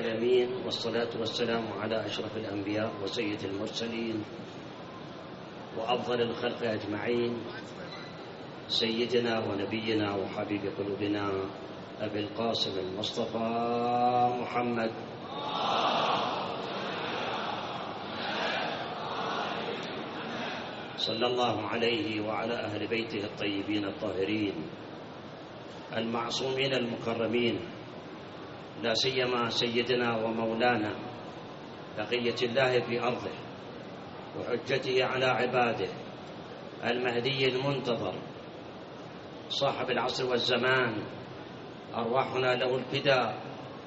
العالمين، والصلاة والسلام على أشرف الأنبياء وسيد المرسلين وأفضل الخلق أجمعين، سيدنا ونبينا وحبيب قلوبنا أبي القاسم المصطفى محمد صلى الله عليه وعلى أهل بيته الطيبين الطاهرين المعصومين المكرمين، لا سيما سيدنا ومولانا بقية الله في أرضه وحجته على عباده المهدي المنتظر صاحب العصر والزمان، أرواحنا له الفداء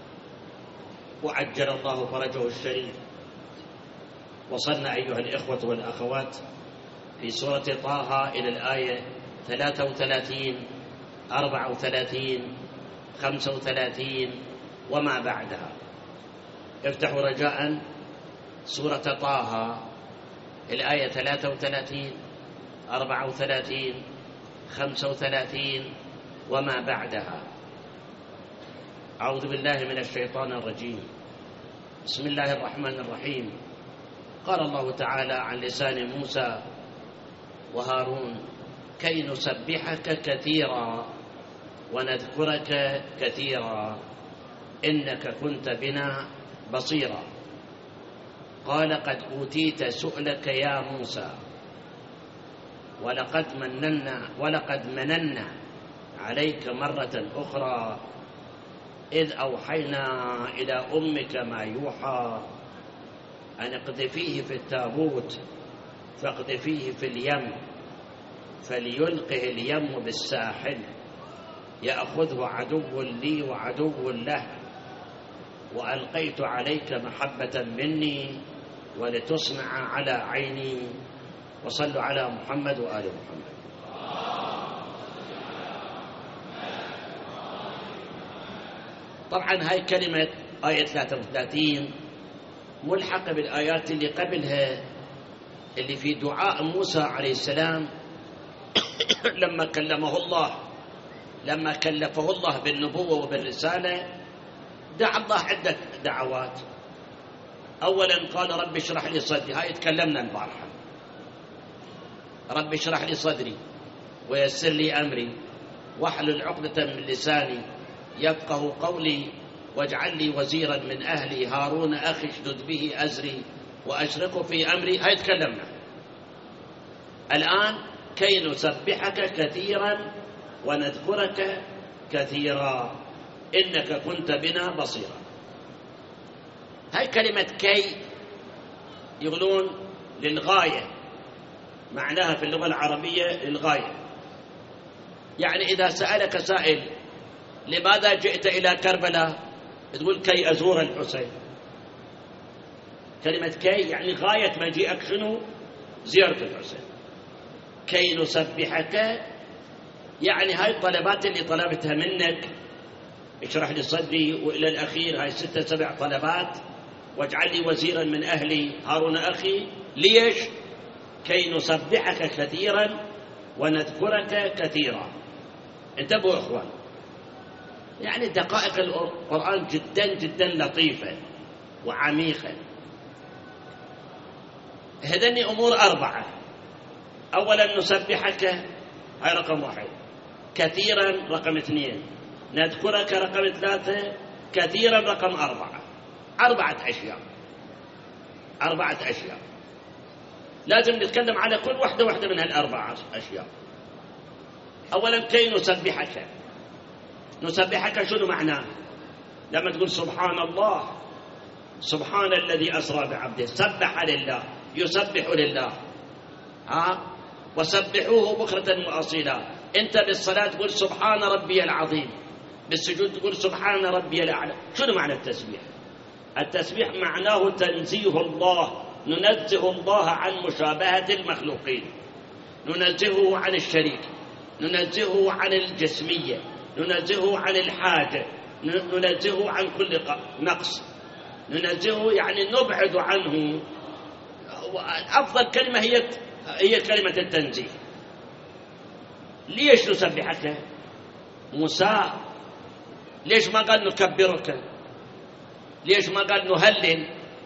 وعجل الله فرجه الشريف. وصلنا أيها الإخوة والأخوات في سورة طه إلى الآية 33 34 35 وما بعدها. افتحوا رجاء سورة طه الآية 33 34 35 وما بعدها. أعوذ بالله من الشيطان الرجيم. بسم الله الرحمن الرحيم. قال الله تعالى عن لسان موسى وهارون: كي نسبحك كثيرا ونذكرك كثيرا إنك كنت بنا بصيرا. قال: قد أوتيت سؤلك يا موسى، ولقد مننا عليك مرة أخرى إذ أوحينا إلى أمك ما يوحى أن اقذفيه في التابوت فاقذفيه في اليم فليلقه اليم بالساحل يأخذه عدو لي وعدو له، وألقيت عليك محبة مني ولتصنع على عيني. وصلوا على محمد وآل محمد. طبعا هاي كلمة آية 33 ملحقة بالآيات اللي قبلها، اللي في دعاء موسى عليه السلام لما كلفه الله بالنبوة وبالرسالة، دعا الله عدة دعوات. أولا قال: رب اشرح لي صدري، هاي تكلمنا البارحة. رب اشرح لي صدري ويسر لي أمري واحلل عقدة من لساني يفقه قولي واجعل لي وزيرا من أهلي هارون أخي اشدد به أزري وأشركه في أمري. هاي تكلمنا. الآن كي نسبحك كثيرا ونذكرك كثيرا إنك كنت بنا بصيرا. هاي كلمة كي يقولون للغاية، معناها في اللغة العربية للغاية. يعني إذا سألك سائل: لماذا جئت إلى كربلاء؟ تقول: كي أزور الحسين. كلمة كي يعني غاية مجيئك شنو؟ زيارة الحسين. كي نسبحك يعني هاي الطلبات اللي طلبتها منك، اشرح لي صدري وإلى الأخير، هاي 6 7 طلبات. واجعل لي وزيرا من أهلي هارون أخي. ليش؟ كي نسبحك كثيرا ونذكرك كثيرا. انتبهوا إخوان، يعني دقائق القرآن جدا جدا لطيفة وعميقة. هذني أمور 4. أولا نسبحك، هاي رقم 1. كثيرا رقم 2. نذكرك رقم 3. كثيرا رقم 4. 4 أشياء. 4 أشياء لازم نتكلم على كل واحدة من هال4 أشياء. أولا كي نسبحك. نسبحك شنو معناه؟ لما تقول سبحان الله، سبحان الذي أسرى بعبده، سبح لله، يسبح لله. وسبحوه بكرة وأصيلا. أنت بالصلاة تقول سبحان ربي العظيم، بالسجود تقول سبحان ربي الأعلى. شنو معنى التسبيح؟ التسبيح معناه تنزيه الله، ننزه الله عن مشابهة المخلوقين، ننزهه عن الشريك، ننزهه عن الجسمية، ننزهه عن الحاجة، ننزهه عن كل نقص، ننزهه يعني نبعد عنه. أفضل كلمة هي كلمة التنزيه. ليش نسبحك؟ مساء. ليش ما قال نكبرك؟ ليش ما قال نهلل؟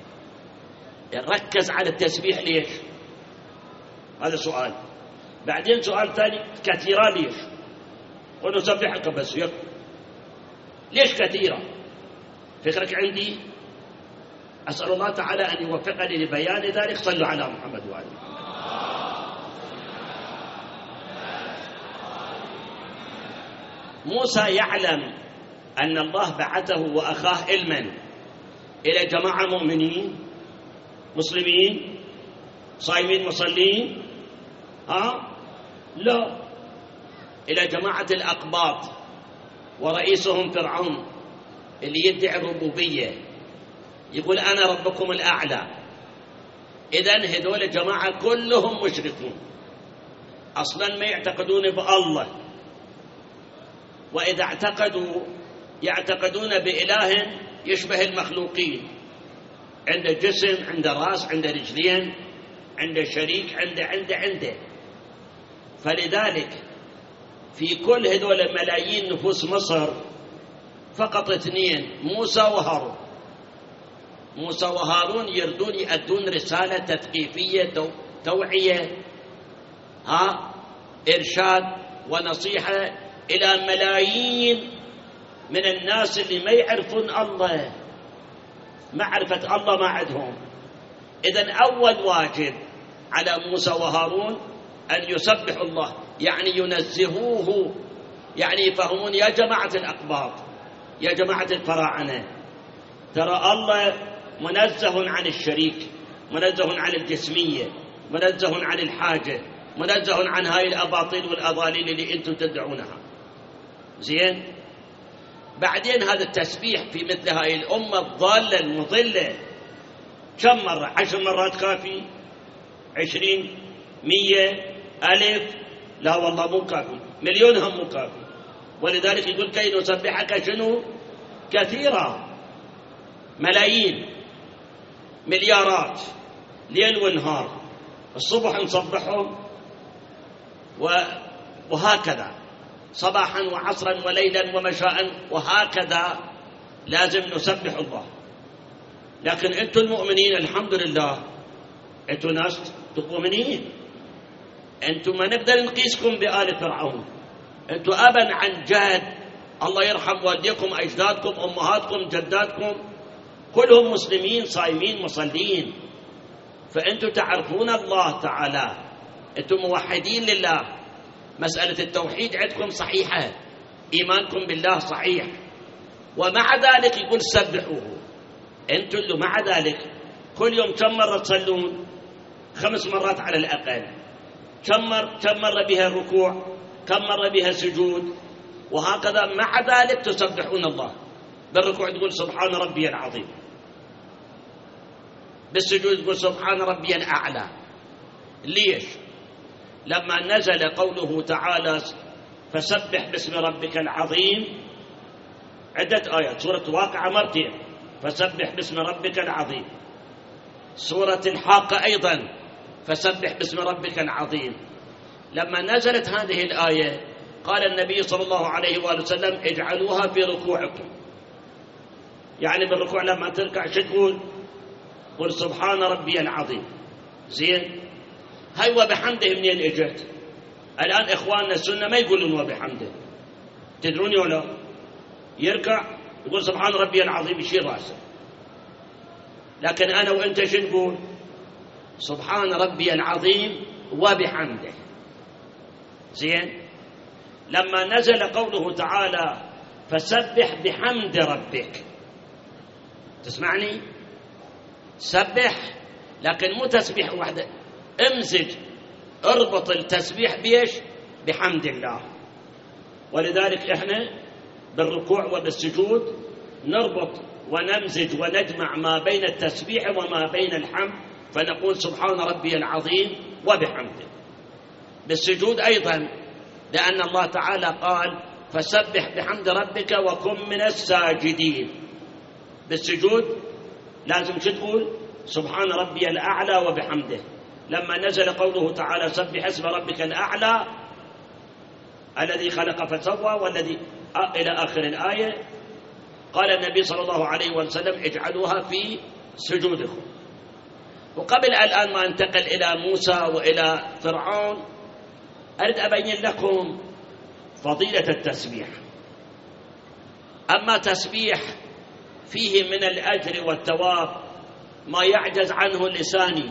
ركز على التسبيح ليش؟ هذا سؤال. بعدين سؤال ثاني، كثيرة ليش؟ ونسبحك بس يكفي. ليش كثيرة؟ فكرك عندي؟ أسأل الله تعالى أن يوفقني لبيان ذلك. صلوا على محمد وآله. موسى يعلم أن الله بعثه وأخاه علما إلى جماعة مؤمنين مسلمين صائمين مصلين، لا، إلى جماعة الأقباط ورئيسهم فرعون اللي يدعي الربوبية، يقول أنا ربكم الأعلى. إذن هذول الجماعة كلهم مشركون، أصلا ما يعتقدون بالله، وإذا اعتقدوا يعتقدون بإله يشبه المخلوقين، عنده جسم، عنده رأس، عنده رجلين، عنده شريك، عنده. فلذلك في كل هذول ملايين نفوس مصر فقط 2، موسى وهارون. موسى وهارون يردون يؤدون رسالة تثقيفية توعية، إرشاد ونصيحة إلى ملايين من الناس اللي ما يعرفون الله، معرفة الله ما عندهم. إذن أول واجب على موسى وهارون أن يسبحوا الله، يعني ينزهوه، يعني يفهمون يا جماعة الأقباط، يا جماعة الفراعنة، ترى الله منزه عن الشريك، منزه عن الجسمية، منزه عن الحاجة، منزه عن هاي الأباطيل والأضاليل اللي أنتم تدعونها. زين؟ بعدين هذا التسبيح في مثل هاي الأمة الضالة المضلة كم مرة؟ 10 مرات كافي؟ 20؟ 100؟ 1000؟ لا والله مو كافي، مليون هم مو كافي. ولذلك يقول كي نسبحك شنو؟ كثيرا، ملايين، مليارات، ليل ونهار، الصبح نصبحهم وهكذا، صباحا وعصرا وليلا ومشاء، وهكذا لازم نسبح الله. لكن أنتم المؤمنين الحمد لله، أنتم ناس مؤمنين، أنتم ما نقدر نقيسكم بآل فرعون، أنتم أبا عن جد، الله يرحم والديكم، أجدادكم، أمهاتكم، جداتكم، كلهم مسلمين صايمين مصلين. فأنتم تعرفون الله تعالى، أنتم موحدين لله، مسألة التوحيد عندكم صحيحة، إيمانكم بالله صحيح، ومع ذلك يقول سبحوه. أنتم اللي مع ذلك كل يوم كم مرة تصلون؟ 5 مرات على الأقل. كم مرة بها الركوع؟ كم مرة بها السجود؟ وهكذا مع ذلك تسبحون الله. بالركوع تقول سبحان ربي العظيم، بالسجود تقول سبحان ربي الأعلى. ليش؟ لما نزل قوله تعالى فسبح باسم ربك العظيم، عدة آيات، سورة واقعة مرتين فسبح باسم ربك العظيم، سورة الحاقة أيضا فسبح باسم ربك العظيم. لما نزلت هذه الآية قال النبي صلى الله عليه وآله وسلم اجعلوها في ركوعكم، يعني بالركوع لما تركع شو تقول؟ قل سبحان ربي العظيم. زين؟ هاي وبحمده منين اجت؟ الآن إخواننا السنة ما يقولون وبحمده، تدروني ولا؟ يركع يقول سبحان ربي العظيم يشير راسه، لكن أنا وأنت شو نقول؟ سبحان ربي العظيم وبحمده. زين؟ لما نزل قوله تعالى فسبح بحمد ربك، تسمعني؟ سبح، لكن مو تسبيح واحدة، امزج، اربط التسبيح بيش؟ بحمد الله. ولذلك احنا بالركوع وبالسجود نربط ونمزج ونجمع ما بين التسبيح وما بين الحمد، فنقول سبحان ربي العظيم وبحمده. بالسجود أيضا، لأن الله تعالى قال فسبح بحمد ربك وكن من الساجدين. بالسجود لازم شو تقول؟ سبحان ربي الأعلى وبحمده. لما نزل قوله تعالى سبح اسم ربك الأعلى الذي خلق فسوى والذي إلى آخر الآية، قال النبي صلى الله عليه وسلم اجعلوها في سجودكم. وقبل الآن ما انتقل إلى موسى وإلى فرعون أريد أبين لكم فضيلة التسبيح. أما تسبيح فيه من الأجر والثواب ما يعجز عنه لساني،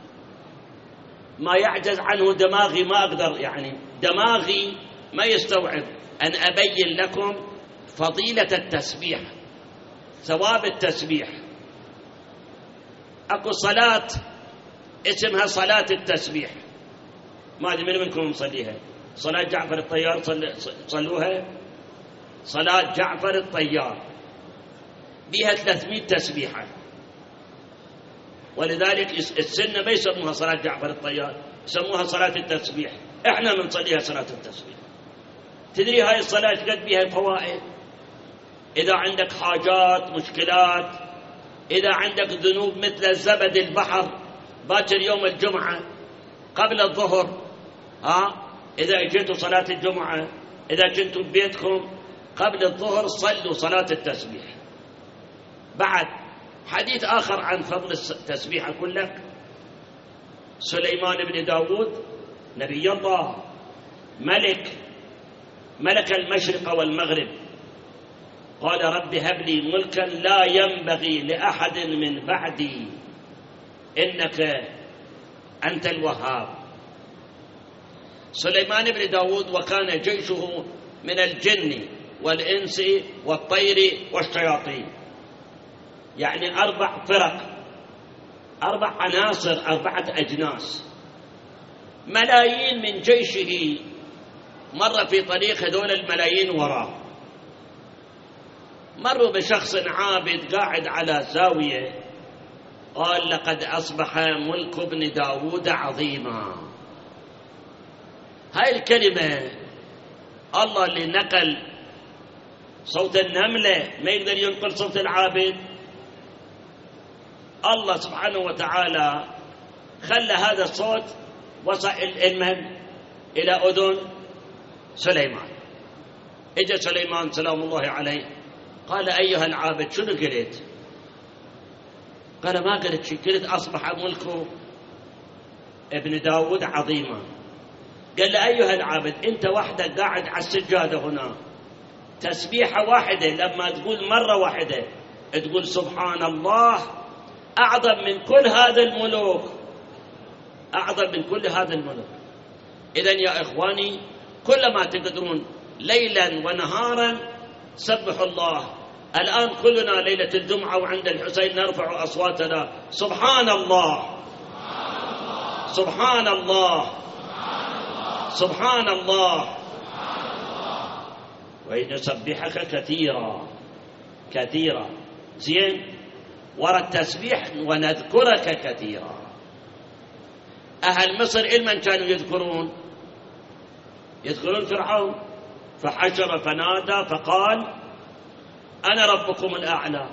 ما يعجز عنه دماغي، ما أقدر، يعني دماغي ما يستوعب أن أبين لكم فضيلة التسبيح، ثواب التسبيح. أكو صلاة اسمها صلاة التسبيح، ما أدري من منكم مصليها. صلاة جعفر الطيار صلوها، صلاة جعفر الطيار بها 300 تسبيحة، ولذلك السنة ما يسموها صلاة جعفر الطيار، يسموها صلاة التسبيح. احنا بنصليها صلاة التسبيح. تدري هاي الصلاة قد بها فوائد. إذا عندك حاجات مشكلات، إذا عندك ذنوب مثل زبد البحر، باكر يوم الجمعة قبل الظهر، إذا اجيتوا صلاة الجمعة، إذا كنتوا ببيتكم قبل الظهر صلوا صلاة التسبيح. بعد حديث آخر عن فضل التسبيح أقول لك. سليمان بن داود نبي الله، ملك المشرق والمغرب، قال رب هب لي ملكا لا ينبغي لأحد من بعدي إنك أنت الوهاب. سليمان بن داود وكان جيشه من الجن والإنس والطير والشياطين، يعني 4 فرق، 4 عناصر، 4 أجناس. ملايين من جيشه مر في طريق هذول الملايين وراه. مروا بشخص عابد قاعد على زاوية، قال لقد أصبح ملك ابن داود عظيما. هاي الكلمة الله اللي نقل صوت النملة ما يقدر ينقل صوت العابد. الله سبحانه وتعالى خلى هذا الصوت وصل إلى أذن سليمان. اجى سليمان سلام الله عليه قال أيها العابد شنو قلت؟ قال ما قلت شيء، قلت أصبح ملك ابن داود عظيما. قال له أيها العابد أنت وحدك قاعد على السجادة هنا، تسبيحة واحدة لما تقول مرة واحدة تقول سبحان الله أعظم من كل هذا الملوك، أعظم من كل هذا الملوك. إذن يا إخواني كلما تقدرون ليلا ونهارا سبحوا الله. الآن كلنا ليلة الجمعة وعند الحسين نرفع أصواتنا سبحان الله سبحان الله سبحان الله، ونسبحك كثيرا كثيرا. زين، ورا التسبيح ونذكرك كثيرا. أهل مصر إلمن كانوا يذكرون فرعون، فحشر فنادى فقال أنا ربكم الأعلى.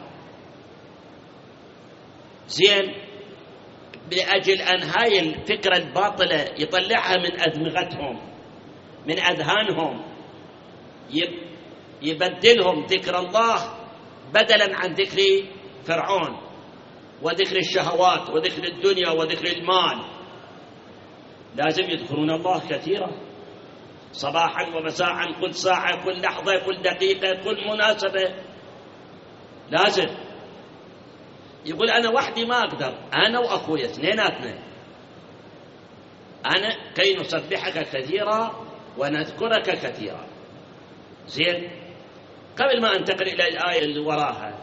زين، لأجل أن هاي الفكرة الباطلة يطلعها من أدمغتهم، من أذهانهم، يبدلهم ذكر الله بدلا عن ذكر فرعون وذكر الشهوات وذكر الدنيا وذكر المال. لازم يذكرون الله كثيرا، صباحا ومساء، كل ساعة، كل لحظة، كل دقيقة، كل مناسبة. لازم. يقول أنا وحدي ما أقدر، أنا وأخويا اثنيناتنا، أنا كي نسبحك كثيرا ونذكرك كثيرا. زين، قبل ما أنتقل إلى الآية اللي وراها،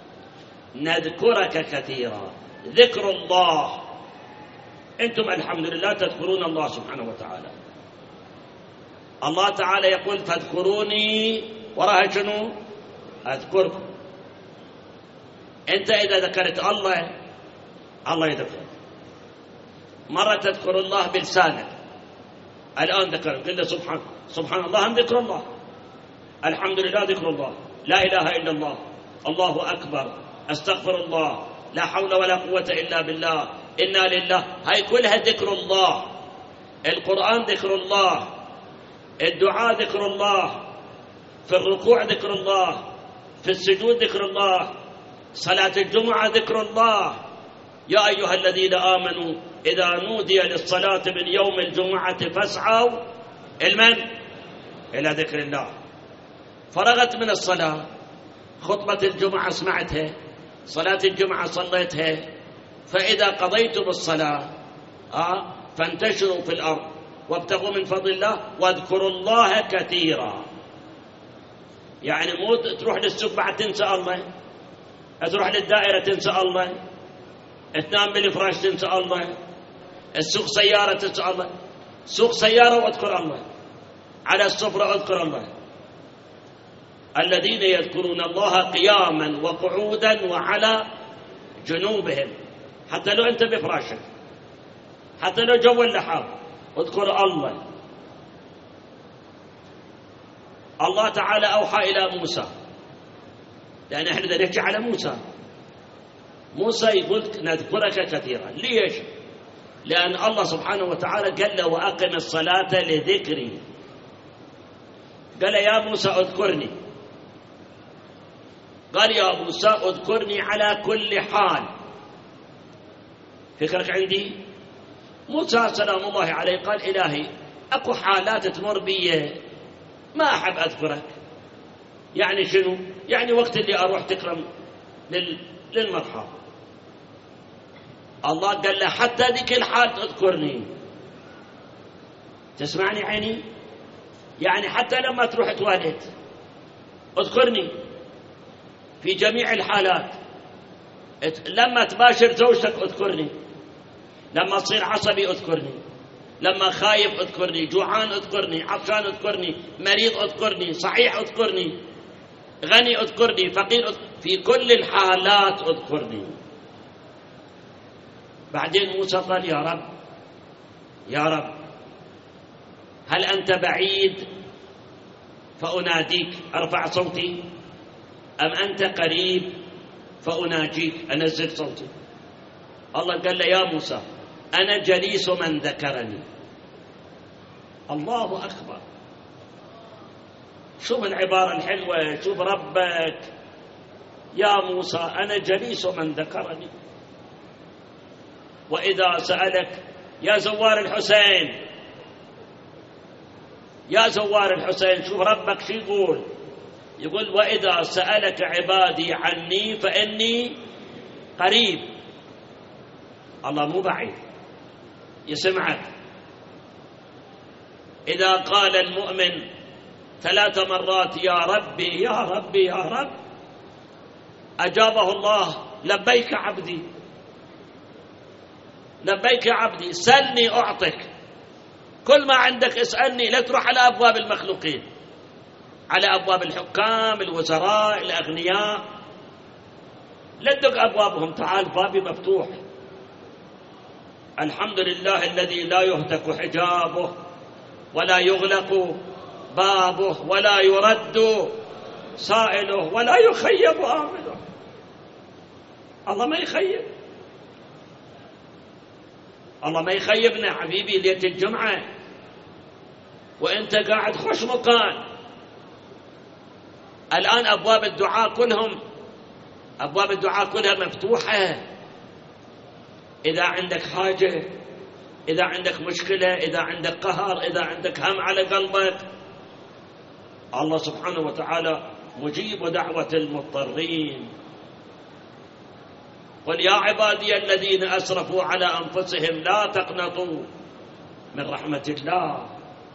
نذكرك كثيرا، ذكر الله. أنتم الحمد لله تذكرون الله سبحانه وتعالى. الله تعالى يقول فاذكروني، وراها شنو؟ أذكركم. أنت إذا ذكرت الله، الله يذكرك. مرة تذكر الله بلسانك، الآن ذكرت، قل سبحان الله، هم ذكر الله، الحمد لله ذكر الله، لا إله إلا الله، الله أكبر، أستغفر الله، لا حول ولا قوة إلا بالله، إنا لله. هاي كلها ذكر الله. القرآن ذكر الله، الدعاء ذكر الله، في الركوع ذكر الله، في السجود ذكر الله، صلاة الجمعة ذكر الله. يا أيها الذين آمنوا إذا نودي للصلاة من يوم الجمعة فاسعوا إلى ذكر الله. فرغت من الصلاة، خطبة الجمعة سمعتها، صلاة الجمعة صليتها، فإذا قضيتم الصلاة فانتشروا في الأرض وابتغوا من فضل الله واذكروا الله كثيرا. يعني مو تروح للسوق بعد تنسى الله، تروح للدائرة تنسى الله، تنام بالفراش تنسى الله، السوق سيارة تنسى الله. سوق سيارة واذكر الله، على السفرة اذكر الله. الذين يذكرون الله قياما وقعودا وعلى جنوبهم. حتى لو أنت بفراشك، حتى لو جو اللحاف اذكر الله. الله تعالى أوحى إلى موسى، لأن احنا نحكي على موسى يقول نذكرك كثيرا. ليش؟ لأن الله سبحانه وتعالى قال له وأقم الصلاة لذكري. قال يا موسى اذكرني، قال يا موسى اذكرني على كل حال. فكرك عندي؟ موسى سلام الله عليه قال إلهي أكو حالات تمر بي ما أحب أذكرك. يعني شنو؟ يعني وقت اللي أروح تكرم للمرحب. الله قال له حتى ذيك الحال تذكرني. تسمعني عيني؟ يعني حتى لما تروح توالد اذكرني في جميع الحالات. لما تباشر زوجتك اذكرني، لما تصير عصبي اذكرني، لما خايف اذكرني، جوعان اذكرني، عطشان اذكرني، مريض اذكرني، صحيح اذكرني، غني اذكرني، فقير في كل الحالات اذكرني. بعدين موسى قال يا رب هل أنت بعيد فأناديك أرفع صوتي، أم أنت قريب فأناجيك أنزل صوتي؟ الله قال له يا موسى أنا جليس من ذكرني. الله أكبر. شوف العبارة الحلوة، شوف ربك. يا موسى أنا جليس من ذكرني. وإذا سألك يا زوار الحسين، يا زوار الحسين، شوف ربك شو يقول وإذا سألك عبادي عني فإني قريب. الله مو بعيد، يسمعك. إذا قال المؤمن 3 مرات يا ربي يا ربي يا رب أجابه الله لبيك عبدي، لبيك يا عبدي، سلني أعطك. كل ما عندك اسألني، لا تروح على أبواب المخلوقين، على أبواب الحكام، الوزراء، الأغنياء، لا تدق أبوابهم. تعال بابي مفتوح. الحمد لله الذي لا يهتك حجابه ولا يغلق بابه ولا يرد سائله ولا يخيب آمله. الله ما يخيب، الله ما يخيبنا حبيبي. ليلة الجمعة وانت قاعد خوش مكان. الآن أبواب الدعاء كلها مفتوحة. إذا عندك حاجة، إذا عندك مشكلة، إذا عندك قهر، إذا عندك هم على قلبك، الله سبحانه وتعالى مجيب دعوة المضطرين. قل يا عبادي الذين أسرفوا على أنفسهم لا تقنطوا من رحمة الله.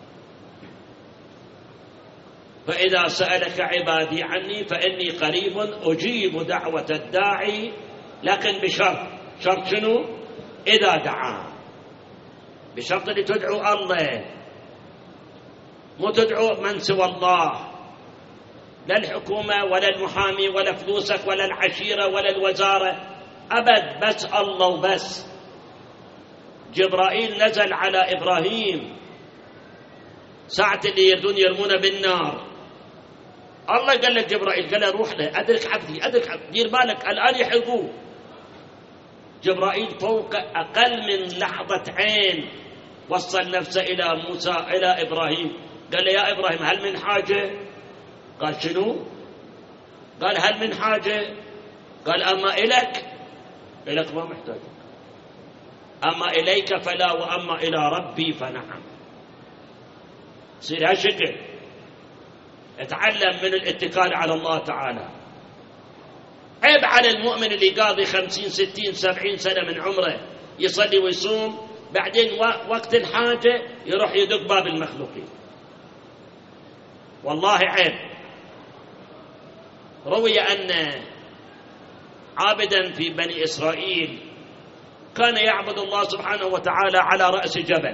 فإذا سألك عبادي عني فإني قريب أجيب دعوة الداعي، لكن بشرط. شرط شنو؟ إذا دعا. بشرط اللي تدعو الله، مو تدعو من سوى الله، لا الحكومة ولا المحامي ولا فلوسك ولا العشيرة ولا الوزارة، أبد، بس الله وبس. جبرائيل نزل على إبراهيم ساعة اللي يردون يرمونه بالنار. الله قال لك جبرائيل، قال له روح له أدرك عبدي، أدرك عبدي، دير بالك الآن يحرقوه. جبرائيل فوق أقل من لحظة عين وصل نفسه إلى موسى، إلى إبراهيم، قال له يا إبراهيم هل من حاجة؟ قال شنو؟ قال هل من حاجة؟ قال أما إليك ما محتاج، أما إليك فلا، وأما إلى ربي فنعم. صير هالشكل، اتعلم من الاتكال على الله تعالى. عيب على المؤمن اللي قاضي 50 60 70 سنة من عمره يصلي ويصوم، بعدين وقت الحاجة يروح يدق باب المخلوقين. والله عيب. روي أن عابدا في بني إسرائيل كان يعبد الله سبحانه وتعالى على رأس جبل،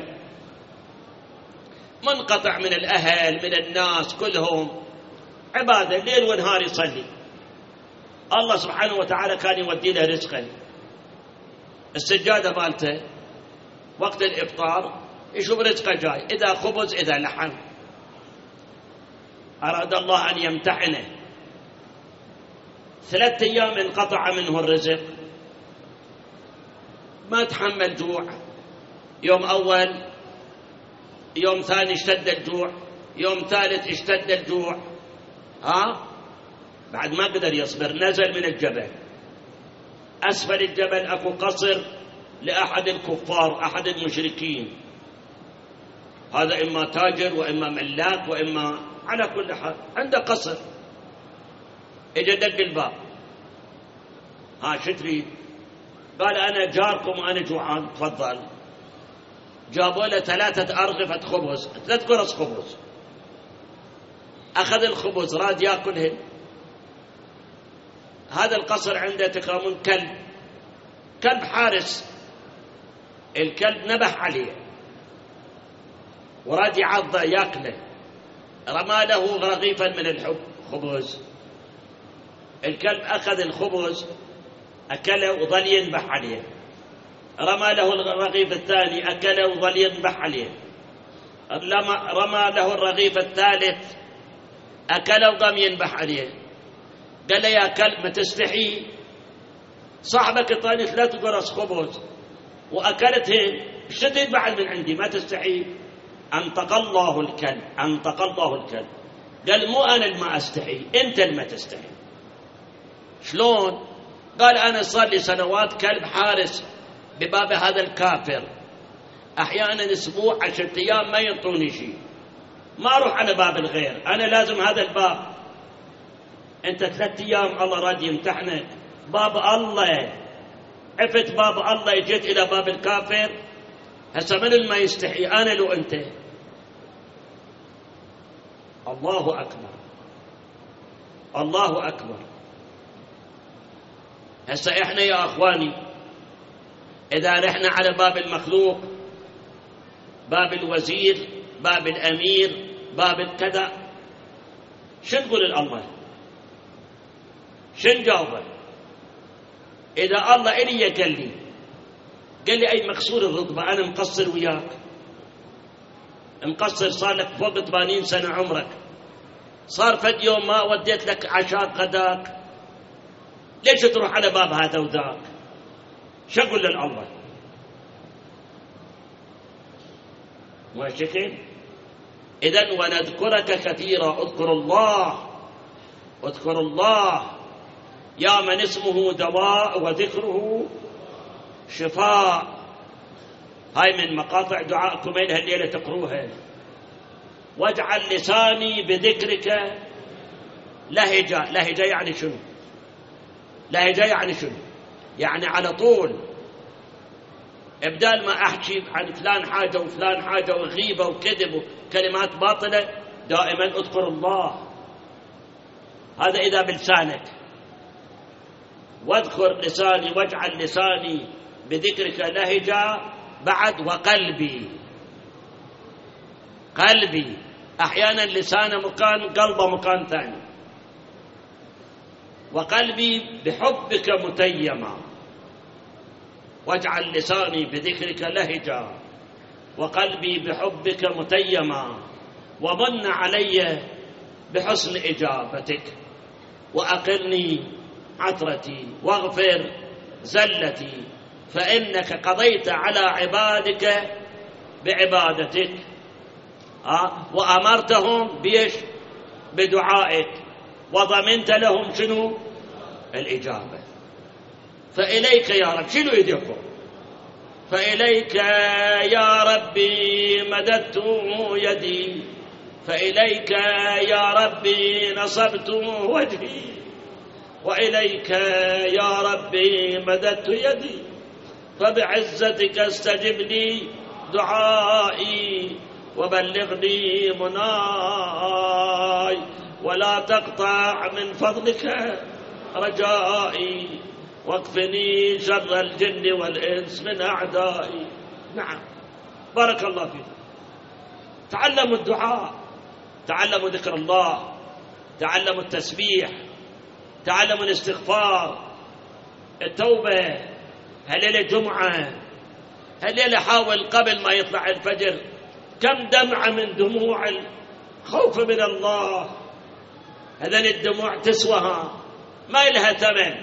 منقطع من الأهل من الناس، كلهم عبادة ليل ونهار يصلي. الله سبحانه وتعالى كان يودي له رزقا، السجادة مالته وقت الإفطار يشوف رزقه جاي، إذا خبز إذا لحم. أراد الله أن يمتحنه، 3 أيام انقطع منه الرزق، ما تحمل جوع. يوم أول، يوم ثاني اشتد الجوع، يوم ثالث اشتد الجوع، بعد ما قدر يصبر نزل من الجبل. أسفل الجبل أكو قصر لأحد الكفار، أحد المشركين، هذا إما تاجر وإما ملاك وإما على كل حال عنده قصر. اجى دق الباب، شو تريد؟ قال أنا جاركم وأنا جوعان، تفضل. جابوا له 3 أرغفة خبز، 3 قرص خبز. أخذ الخبز راد يأكلهن. هذا القصر عنده تكامل كلب حارس، الكلب نبح عليه وراد يعضه يأكله، رمى له رغيفا من الخبز. الكلب أخذ الخبز أكله وظل ينبح عليه، رمى له الرغيف الثاني أكله وظل ينبح عليه، رمى له الرغيف الثالث أكله وقام ينبح عليه. قال له يا كلب ما تستحي؟ صاحبك اعطاني 3 قرص خبز وأكلتهن، ايش تريد بعد من عندي؟ ما تستحي؟ أنطق الله الكلب، أنطق الله الكلب. قال مو أنا اللي ما أستحي، أنت اللي ما تستحي. شلون؟ قال أنا صار لي سنوات كلب حارس بباب هذا الكافر، أحيانا أسبوع 10 أيام ما يعطوني شيء، ما أروح على باب الغير، أنا لازم هذا الباب. أنت 3 أيام الله راد يمتحنك، باب الله، عفت باب الله، جيت إلى باب الكافر. هسه من اللي ما يستحي، أنا لو أنت؟ الله أكبر، الله أكبر. هسه إحنا يا أخواني إذا رحنا على باب المخلوق، باب الوزير، باب الأمير، باب الكذا، شو نقول لله؟ شو نجاوبه؟ إذا الله إلي قال لي أي مكسور الرقبة، أنا مقصر وياك، مقصر، صار لك فوق 80 سنة عمرك، صار فد يوم ما وديت لك عشاء غداك، ليش تروح على باب هذا وذاك؟ شو أقول لله؟ وشكل. إذن ونذكرك كثيرا، اذكر الله، اذكر الله يا من اسمه دواء وذكره شفاء. هاي من مقاطع دعائكم الليلة تقروها. واجعل لساني بذكرك لهجة. لهجة يعني شنو؟ لهجة يعني شنو؟ يعني على طول، بدال ما أحكي عن فلان حاجة وفلان حاجة وغيبة وكذب وكلمات باطلة، دائما اذكر الله. هذا إذا بلسانك. واذكر لساني، واجعل لساني بذكرك لهجة. بعد وقلبي، قلبي أحيانا لسانه مكان، قلبه مكان ثاني. وقلبي بحبك متيما، واجعل لساني بذكرك لهجا، وقلبي بحبك متيما، ومن علي بحسن إجابتك، وأقرني عثرتي واغفر زلتي، فإنك قضيت على عبادك بعبادتك، وأمرتهم بيش؟ بدعائك. وضمنت لهم شنو؟ الإجابة. فإليك يا رب، شنو يدكم؟ فإليك يا ربي مددت يدي، فإليك يا ربي نصبت وجهي، وإليك يا ربي مددت يدي، فبعزتك استجب لي دعائي وبلغني مناي، ولا تقطع من فضلك رجائي، واكفني شر الجن والإنس من أعدائي. نعم، بارك الله فيكم. تعلموا الدعاء، تعلموا ذكر الله، تعلموا التسبيح، تعلموا الاستغفار، التوبة. هالليلة جمعة، هالليلة حاول قبل ما يطلع الفجر كم دمعة من دموع الخوف من الله، هذين الدموع تسوها، ما لها ثمن.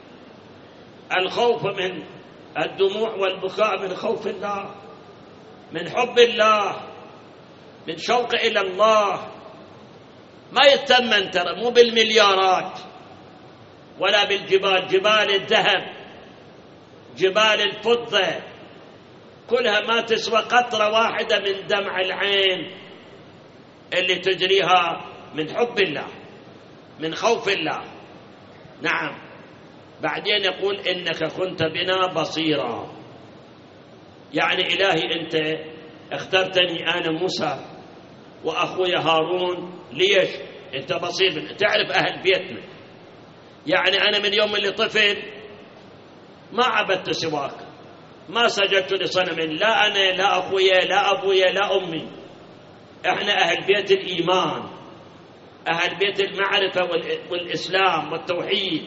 الخوف من الدموع والبكاء من خوف الله، من حب الله، من شوق إلى الله، ما يتمن ترى، مو بالمليارات ولا بالجبال، جبال الذهب، جبال الفضة، كلها ما تسوى قطرة واحدة من دمع العين اللي تجريها من حب الله، من خوف الله. نعم. بعدين يقول إنك كنت بنا بصيرا، يعني إلهي أنت اخترتني أنا موسى وأخوي هارون، ليش؟ أنت بصير، تعرف أهل بيتنا. يعني أنا من يوم اللي طفل ما عبدت سواك، ما سجدت لصنم، لا أنا لا أخويا لا أبويا لا أمي، إحنا أهل بيت الإيمان، أهل بيت المعرفة والإسلام والتوحيد.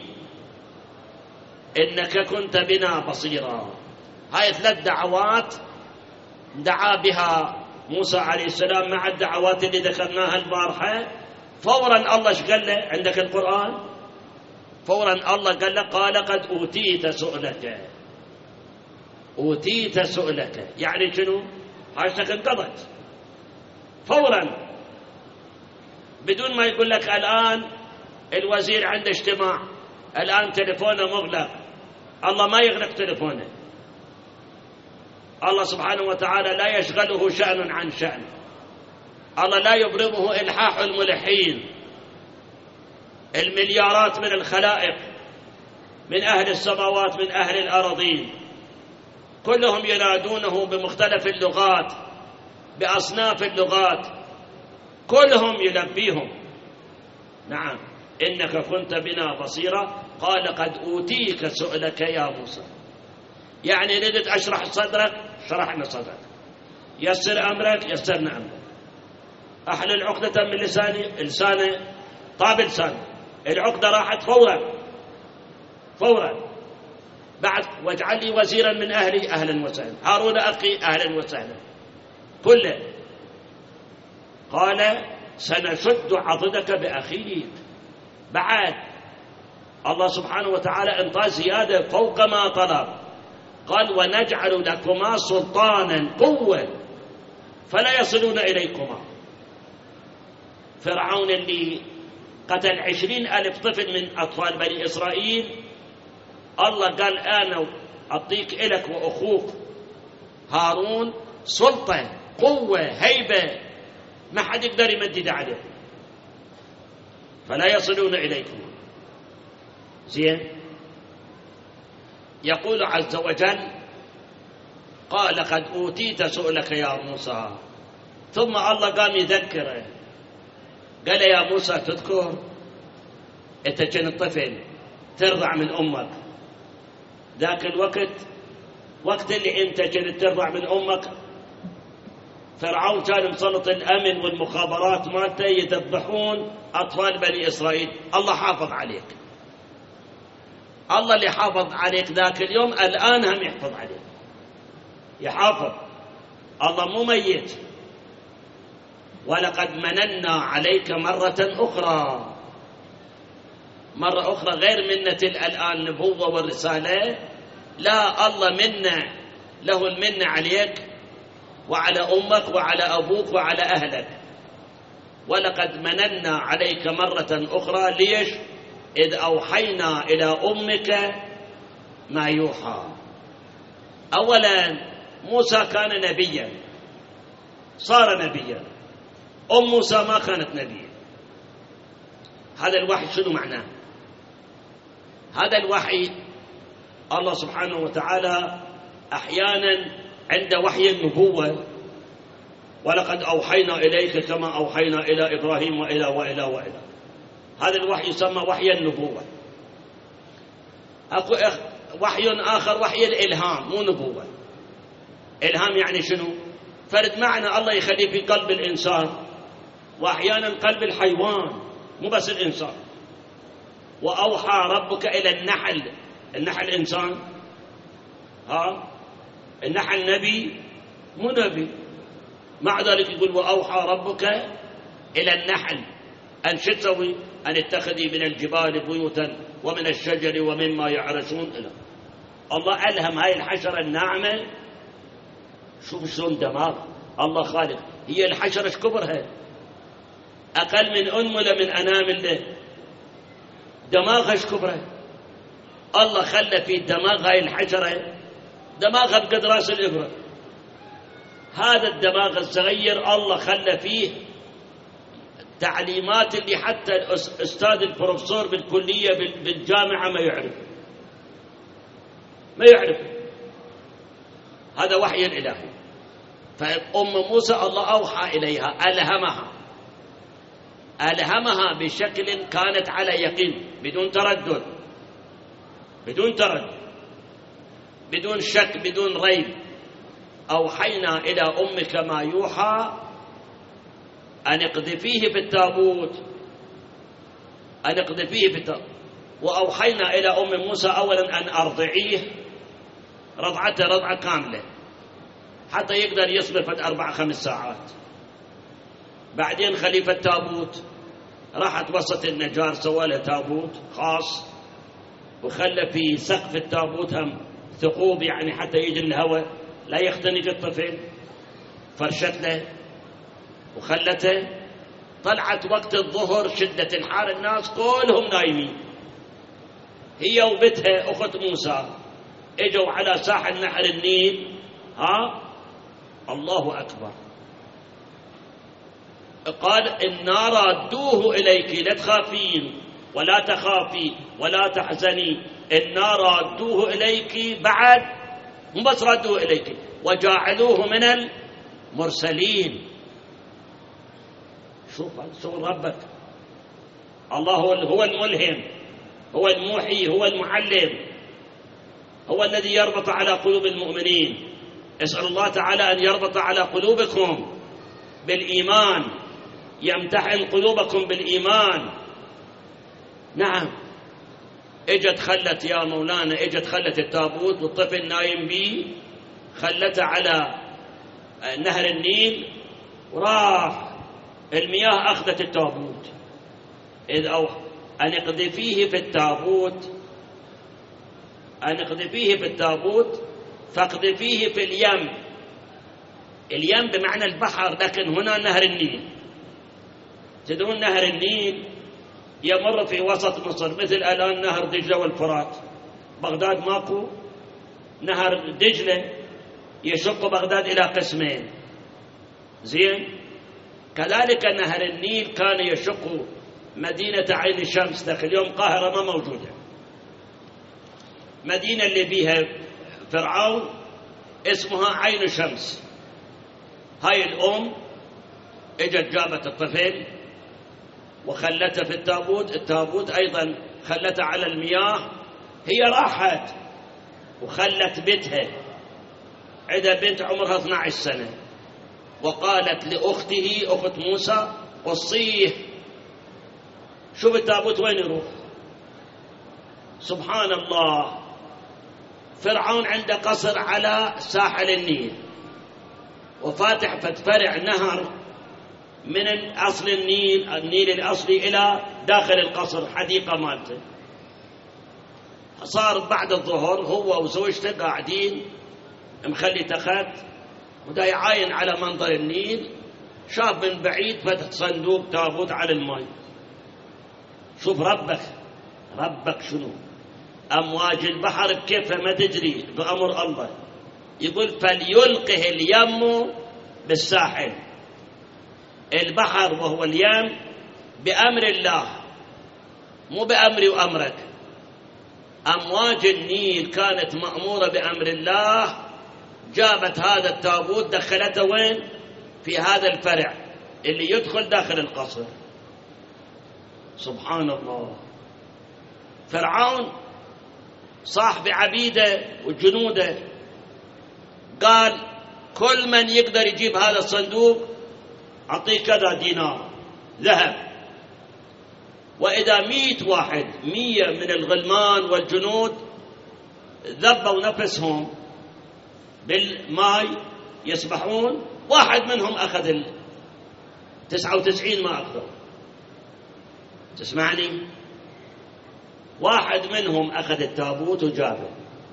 إنك كنت بنا بصيرا. هاي 3 دعوات دعا بها موسى عليه السلام مع الدعوات اللي ذكرناها البارحة. فورا الله ايش قال له؟ عندك القرآن فورا الله قال له قال قد أوتيت سؤلك. أوتيت سؤلك يعني شنو؟ حاجتك انقضت فورا، بدون ما يقول لك الآن الوزير عنده اجتماع، الآن تليفونه مغلق. الله ما يغلق تليفونه، الله سبحانه وتعالى لا يشغله شأن عن شأن، الله لا يبرمه إلحاح الملحين. المليارات من الخلائق، من أهل السماوات من أهل الأراضين، كلهم ينادونه بمختلف اللغات، بأصناف اللغات، كلهم يلبيهم. نعم. إنك كنت بنا بصيرا. قال قد أوتيك سؤلك يا موسى، يعني ردت أشرح صدرك، شرحنا صدرك، يسر أمرك، يسرنا أمرك، أحلل عقدة من لساني طاب لساني، العقدة راحت فورا. بعد واجعل لي وزيرا من أهلي، أهلا وسهلا، هارون أخي أهلا وسهلا، كله. قال سنشد عضدك بأخيك. بعد الله سبحانه وتعالى انطى زيادة فوق ما طلب، قال ونجعل لكما سلطانا قوة فلا يصلون إليكما. فرعون اللي قتل 20,000 طفل من أطفال بني إسرائيل، الله قال أنا أعطيك إلك وأخوك هارون سلطة قوة هيبة ما حد يقدر يمدد عليه، فلا يصلون إليكم. زين. يقول عز وجل قال قد أوتيت سؤلك يا موسى. ثم الله قام يذكره، قال يا موسى تذكر أنت كنت طفل ترضع من أمك، ذاك الوقت وقت اللي أنت كنت ترضع من أمك فرعون كان مسلط الأمن والمخابرات مالته يذبحون أطفال بني إسرائيل. الله حافظ عليك، الله اللي حافظ عليك ذاك اليوم الآن هم يحفظ عليك، يحافظ. الله مو ميت. ولقد مننا عليك مرة أخرى، مرة أخرى غير منة الآن النبوة والرسالة، لا، الله منة، له المنة عليك وعلى أمك وعلى أبوك وعلى أهلك. ولقد مننا عليك مرة أخرى. ليش؟ إذ أوحينا إلى أمك ما يوحى. أولا موسى كان نبيا، صار نبيا. أم موسى ما كانت نبيا. هذا الوحي شنو معناه؟ هذا الوحي الله سبحانه وتعالى أحيانا عند وحي النبوة، ولقد أوحينا إليك كما أوحينا إلى إبراهيم وإلى هذا الوحي يسمى وحي النبوة. أكو وحي آخر وحي الإلهام، مو نبوة. إلهام يعني شنو؟ فرد معنى الله يخليه في قلب الإنسان، وأحيانا قلب الحيوان، مو بس الإنسان. وأوحى ربك إلى النحل. النحل إنسان؟ النحل نبي؟ مو نبي. مع ذلك يقول وأوحى ربك إلى النحل أن شو تسوي؟ أن اتخذي من الجبال بيوتا ومن الشجر ومما يعرشون. الله ألهم هاي الحشرة الناعمة. شوف شلون دماغ الله خالق. هي الحشرة ايش كبرها؟ أقل من أنملة من أنامل له. دماغها ايش كبرها؟ الله خلى في دماغ هاي الحشرة دماغها بقد راس الإبرة. هذا الدماغ الصغير الله خلى فيه تعليمات اللي حتى الأستاذ البروفيسور بالكلية بالجامعة ما يعرف. هذا وحي الإلهي. فأم موسى الله أوحى إليها، ألهمها بشكل كانت على يقين، بدون تردد، بدون شك، بدون ريب. أوحينا إلى أمك ما يوحى أن اقذفيه في التابوت، وأوحينا إلى أم موسى أولا أن أرضعيه رضعته رضعة كاملة حتى يقدر يصبر فد 4-5 ساعات. بعدين خليفة التابوت راحت وسط النجار سوى له تابوت خاص، وخلى في سقف التابوت هم ثقوب يعني حتى يجي الهواء لا يختنق الطفل. فرشت له وخلته. طلعت وقت الظهر شدة الحار، الناس كلهم نايمين، هي وبتها أخت موسى اجوا على ساحل نهر النيل. الله أكبر. قال إنا رادوه إليك لا تخافين ولا تخافي ولا تحزني، إنا رادوه إليك. بعد مو بس ردوه إليك، وجاعلوه من المرسلين. شوف ربك الله هو الملهم، هو الموحي، هو المعلم، هو الذي يربط على قلوب المؤمنين. اسأل الله تعالى أن يربط على قلوبكم بالإيمان، يمتحن قلوبكم بالإيمان. نعم. اجت خلت يا مولانا، اجت خلت التابوت والطفل نايم بيه، خلته على نهر النيل وراح المياه أخذت التابوت. إذ أن اقذفيه في التابوت، أن اقذفيه في التابوت فاقذفيه في اليم. اليم بمعنى البحر، لكن هنا نهر النيل. تدرون نهر النيل يمر في وسط مصر، مثل الآن نهر دجلة والفرات. بغداد ماكو نهر دجلة يشق بغداد إلى قسمين، زين. كذلك نهر النيل كان يشق مدينة عين الشمس، لكن اليوم القاهرة ما موجودة. مدينة اللي بيها فرعون اسمها عين الشمس. هاي الأم اجت جابت الطفل وخلته في التابوت. التابوت أيضا خلته على المياه. هي راحت وخلت بنتها، عندها بنت عمرها 12 سنة، وقالت لأخته أخت موسى قصيه. شوف التابوت وين يروح. سبحان الله. فرعون عنده قصر على ساحل النيل، وفاتح فرع نهر من أصل النيل الأصلي إلى داخل القصر، حديقة مالته. صار بعد الظهر هو وزوجته قاعدين مخلي تخت ودا يعاين على منظر النيل، شاف من بعيد فتح صندوق تابوت على الماء. شوف ربك شنو؟ أمواج البحر بكيفها ما تجري بأمر الله. يقول فليلقه اليم بالساحل. البحر وهو اليم بأمر الله، مو بأمري وأمرك. أمواج النيل كانت مأمورة بأمر الله، جابت هذا التابوت دخلته وين؟ في هذا الفرع اللي يدخل داخل القصر. سبحان الله. فرعون صاحب عبيده وجنوده قال كل من يقدر يجيب هذا الصندوق أعطيه كذا دينار ذهب. وإذا 100 واحد 100 من الغلمان والجنود ذبوا نفسهم بالماء يسبحون، واحد منهم أخذ 99 ما أخذوا. تسمعني؟ واحد منهم أخذ التابوت وجابه.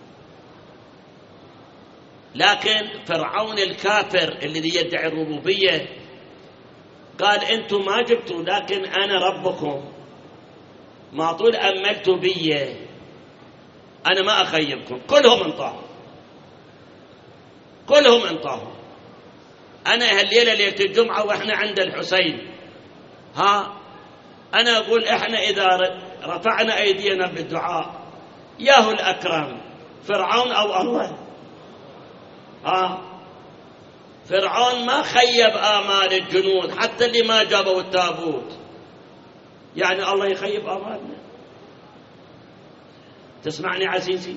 لكن فرعون الكافر الذي يدعي الربوبية قال أنتم ما جبتوا، لكن أنا ربكم، ما طول أملتوا بي أنا ما أخيبكم. كلهم انطاهم. أنا هالليلة ليلة الجمعة وإحنا عند الحسين، أنا أقول إحنا إذا رفعنا أيدينا بالدعاء ياهو الأكرم فرعون أو الله. فرعون ما خيب آمال الجنود حتى اللي ما جابوا التابوت، يعني الله يخيب آمالنا؟ تسمعني عزيزي؟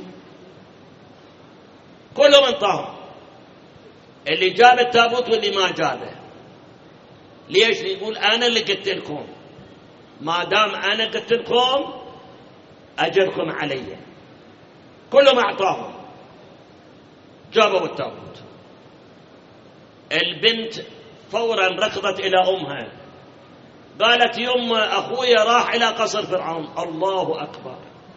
كلهم انطاهم، اللي جاب التابوت واللي ما جابه. ليش؟ يقول أنا اللي قلت لكم، ما دام أنا قلت لكم أجركم علي. كلهم أعطاهم، جابوا التابوت. البنت فورا ركضت إلى أمها قالت يما أخويا راح إلى قصر فرعون. الله أكبر،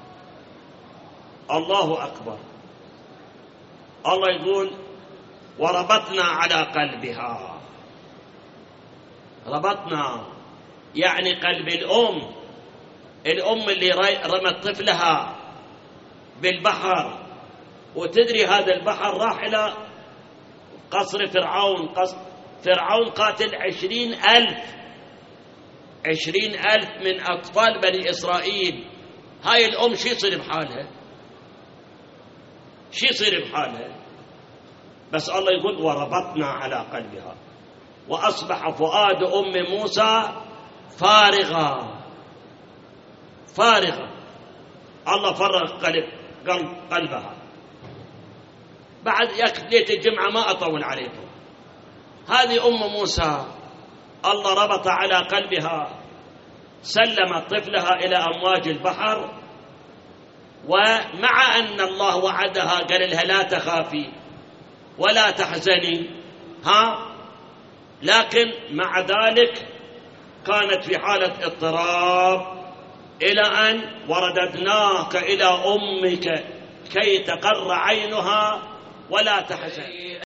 الله أكبر. الله يقول وربطنا على قلبها. ربطنا يعني قلب الأم اللي رمت طفلها بالبحر، وتدري هذا البحر راح إلى قصر فرعون. فرعون قاتل 20,000 من أطفال بني إسرائيل. هاي الأم شي يصير بحالها؟ بس الله يقول وربطنا على قلبها وأصبح فؤاد أم موسى فارغا. الله فرغ قلبها. بعد ليلة الجمعة ما أطول عليكم، هذه أم موسى الله ربط على قلبها، سلمت طفلها إلى أمواج البحر، ومع أن الله وعدها قال لها لا تخافي ولا تحزني، لكن مع ذلك كانت في حالة اضطراب، إلى أن ورددناك إلى أمك كي تقر عينها ولا تحزن.